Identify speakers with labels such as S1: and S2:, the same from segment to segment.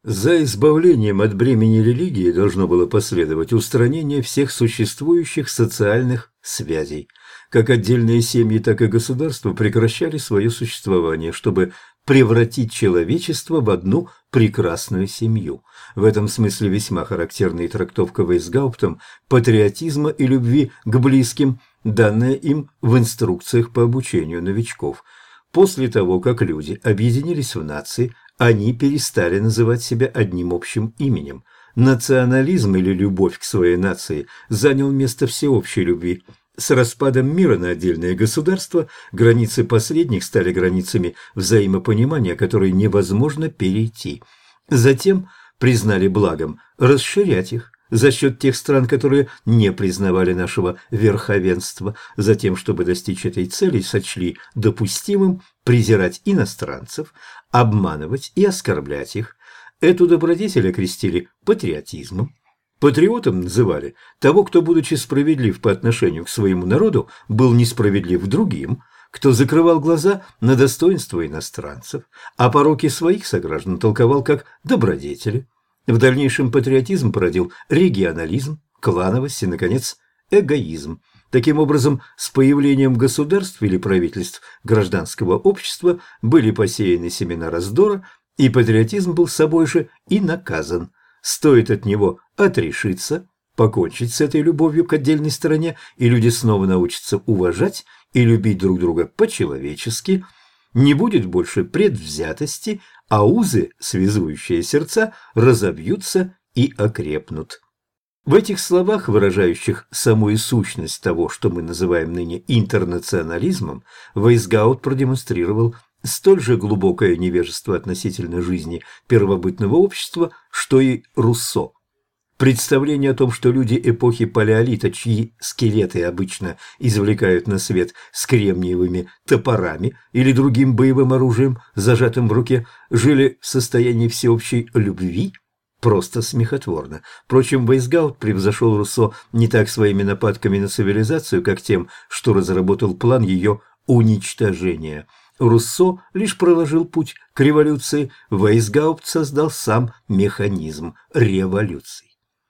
S1: За избавлением от бремени религии должно было последовать устранение всех существующих социальных связей. Как отдельные семьи, так и государства прекращали свое существование, чтобы превратить человечество в одну прекрасную семью. В этом смысле весьма характерна и трактовка Вейсгауптом патриотизма и любви к близким, данная им в инструкциях по обучению новичков. После того, как люди объединились в нации, они перестали называть себя одним общим именем. Национализм или любовь к своей нации занял место всеобщей любви. С распадом мира на отдельные государства границы последних стали границами взаимопонимания, которые невозможно перейти. Затем признали благом расширять их за счет тех стран, которые не признавали нашего верховенства. Затем, чтобы достичь этой цели, сочли допустимым презирать иностранцев, обманывать и оскорблять их. Эту добродетель окрестили патриотизмом. Патриотом называли того, кто, будучи справедлив по отношению к своему народу, был несправедлив к другим, кто закрывал глаза на достоинство иностранцев, а пороки своих сограждан толковал как добродетели. В дальнейшем патриотизм породил регионализм, клановость и, наконец, эгоизм. Таким образом, с появлением государств или правительств гражданского общества были посеяны семена раздора, и патриотизм был собой же и наказан. Стоит от него отрешиться, покончить с этой любовью к отдельной стране, и люди снова научатся уважать и любить друг друга по-человечески. Не будет больше предвзятости, а узы, связующие сердца, разобьются и окрепнут. В этих словах, выражающих самую сущность того, что мы называем ныне интернационализмом, Вейсгаут продемонстрировал столь же глубокое невежество относительно жизни первобытного общества, что и Руссо. Представление о том, что люди эпохи палеолита, чьи скелеты обычно извлекают на свет с кремниевыми топорами или другим боевым оружием, зажатым в руке, жили в состоянии всеобщей любви, просто смехотворно. Впрочем, Вейсгаут превзошел Руссо не так своими нападками на цивилизацию, как тем, что разработал план ее уничтожения. Руссо лишь проложил путь к революции, Вейсгаут создал сам механизм революции.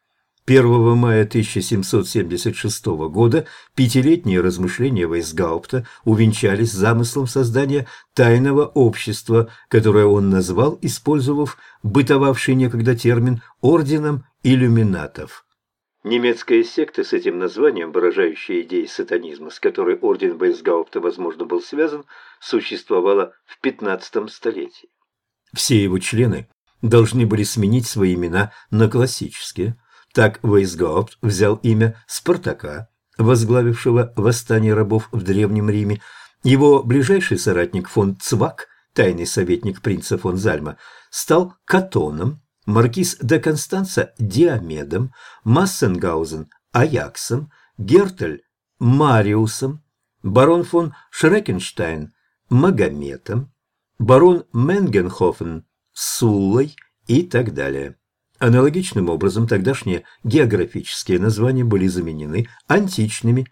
S1: 1 мая 1776 года пятилетние размышления Вейсгаупта увенчались замыслом создания тайного общества, которое он назвал, использовав бытовавший некогда термин, орденом иллюминатов. Немецкая секта с этим названием, выражающая идеи сатанизма, с которой орден Вейсгаупта, возможно, был связан, существовала в 15 столетии. Все его члены должны были сменить свои имена на классические. Так Вейсгаупт взял имя Спартака, возглавившего восстание рабов в Древнем Риме. Его ближайший соратник фон Цвак, тайный советник принца фон Зальма, стал Катоном, маркиз де Констанца – Диомедом, Массенгаузен – Аяксом, Гертель – Мариусом, барон фон Шрекенштайн – Магометом, барон Менгенхофен – Суллой и так далее. Аналогичным образом тогдашние географические названия были заменены античными.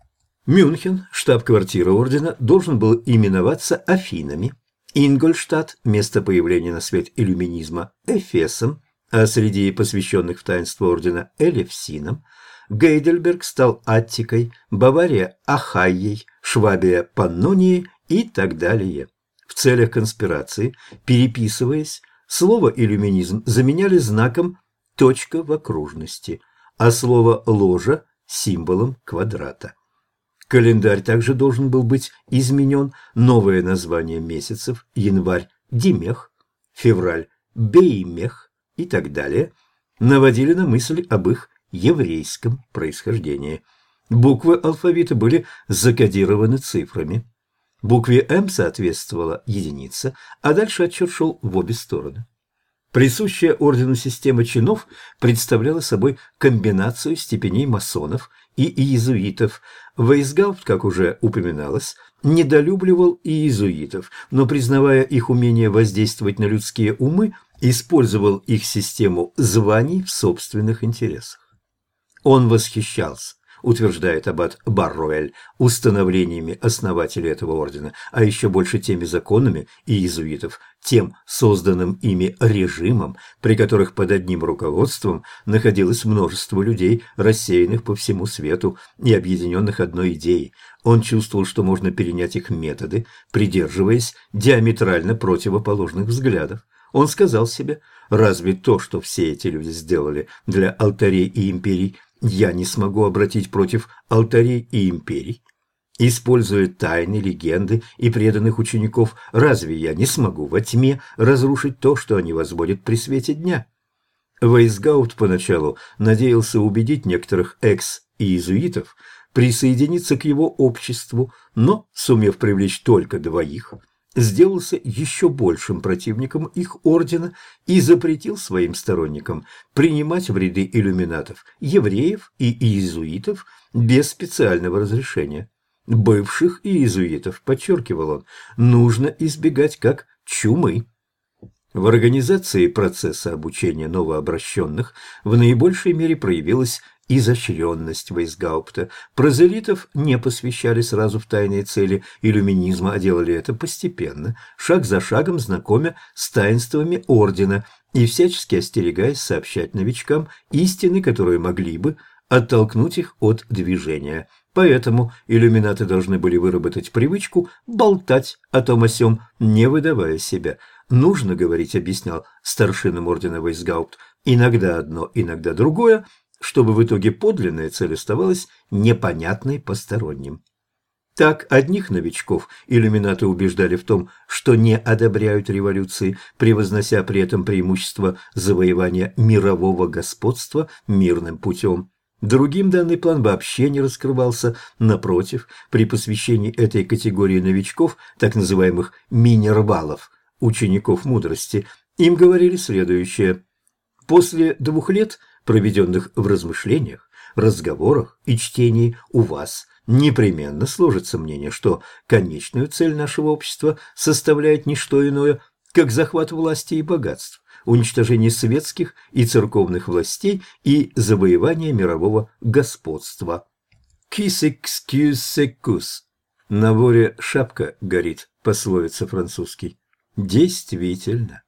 S1: Мюнхен, штаб-квартира ордена, должен был именоваться Афинами, Ингольштадт, место появления на свет иллюминизма, Эфесом, а среди посвященных в таинство ордена Элевсином, Гейдельберг стал Аттикой, Бавария – Ахайей, Швабия – Паннонией и так далее. В целях конспирации, переписываясь, слово «иллюминизм» заменяли знаком «точка в окружности», а слово «ложа» – символом квадрата. Календарь также должен был быть изменен, новое название месяцев – январь – Димех, февраль – Беймех и так далее – наводили на мысль об их еврейском происхождении. Буквы алфавита были закодированы цифрами. Букве «М» соответствовала единица, а дальше отсчет шел в обе стороны. Присущая ордену система чинов представляла собой комбинацию степеней масонов и иезуитов. Вейсгаупт, как уже упоминалось, недолюбливал иезуитов, но, признавая их умение воздействовать на людские умы, использовал их систему званий в собственных интересах. Он восхищался утверждает аббат Барруэль, установлениями основателей этого ордена, а еще больше теми законами иезуитов, тем созданным ими режимом, при которых под одним руководством находилось множество людей, рассеянных по всему свету и объединенных одной идеей. Он чувствовал, что можно перенять их методы, придерживаясь диаметрально противоположных взглядов. Он сказал себе: разве то, что все эти люди сделали для алтарей и империй, я не смогу обратить против алтарей и империй? Используя тайны, легенды и преданных учеников, разве я не смогу во тьме разрушить то, что они возводят при свете дня? Вейсгаупт поначалу надеялся убедить некоторых экс-иезуитов присоединиться к его обществу, но, сумев привлечь только двоих, сделался еще большим противником их ордена и запретил своим сторонникам принимать в ряды иллюминатов евреев и иезуитов без специального разрешения. Бывших иезуитов, подчеркивал он, нужно избегать как чумы. В организации процесса обучения новообращенных в наибольшей мере проявилась изощренность Вейсгаупта. Прозелитов не посвящали сразу в тайные цели иллюминизма, а делали это постепенно, шаг за шагом знакомя с таинствами ордена и всячески остерегаясь сообщать новичкам истины, которые могли бы оттолкнуть их от движения. Поэтому иллюминаты должны были выработать привычку болтать о том о сём, не выдавая себя. Нужно говорить, объяснял старшинам ордена Вейсгаупт, иногда одно, иногда другое, чтобы в итоге подлинная цель оставалась непонятной посторонним. Так, одних новичков иллюминаты убеждали в том, что не одобряют революции, превознося при этом преимущество завоевания мирового господства мирным путем. Другим данный план вообще не раскрывался. Напротив, при посвящении этой категории новичков, так называемых минервалов, учеников мудрости, им говорили следующее: после 2 лет, проведенных в размышлениях, разговорах и чтении, у вас непременно сложится мнение, что конечную цель нашего общества составляет не что иное, как захват власти и богатств, уничтожение светских и церковных властей и завоевание мирового господства. «Quis excuse secus» – на воре шапка горит, пословица французский. Действительно.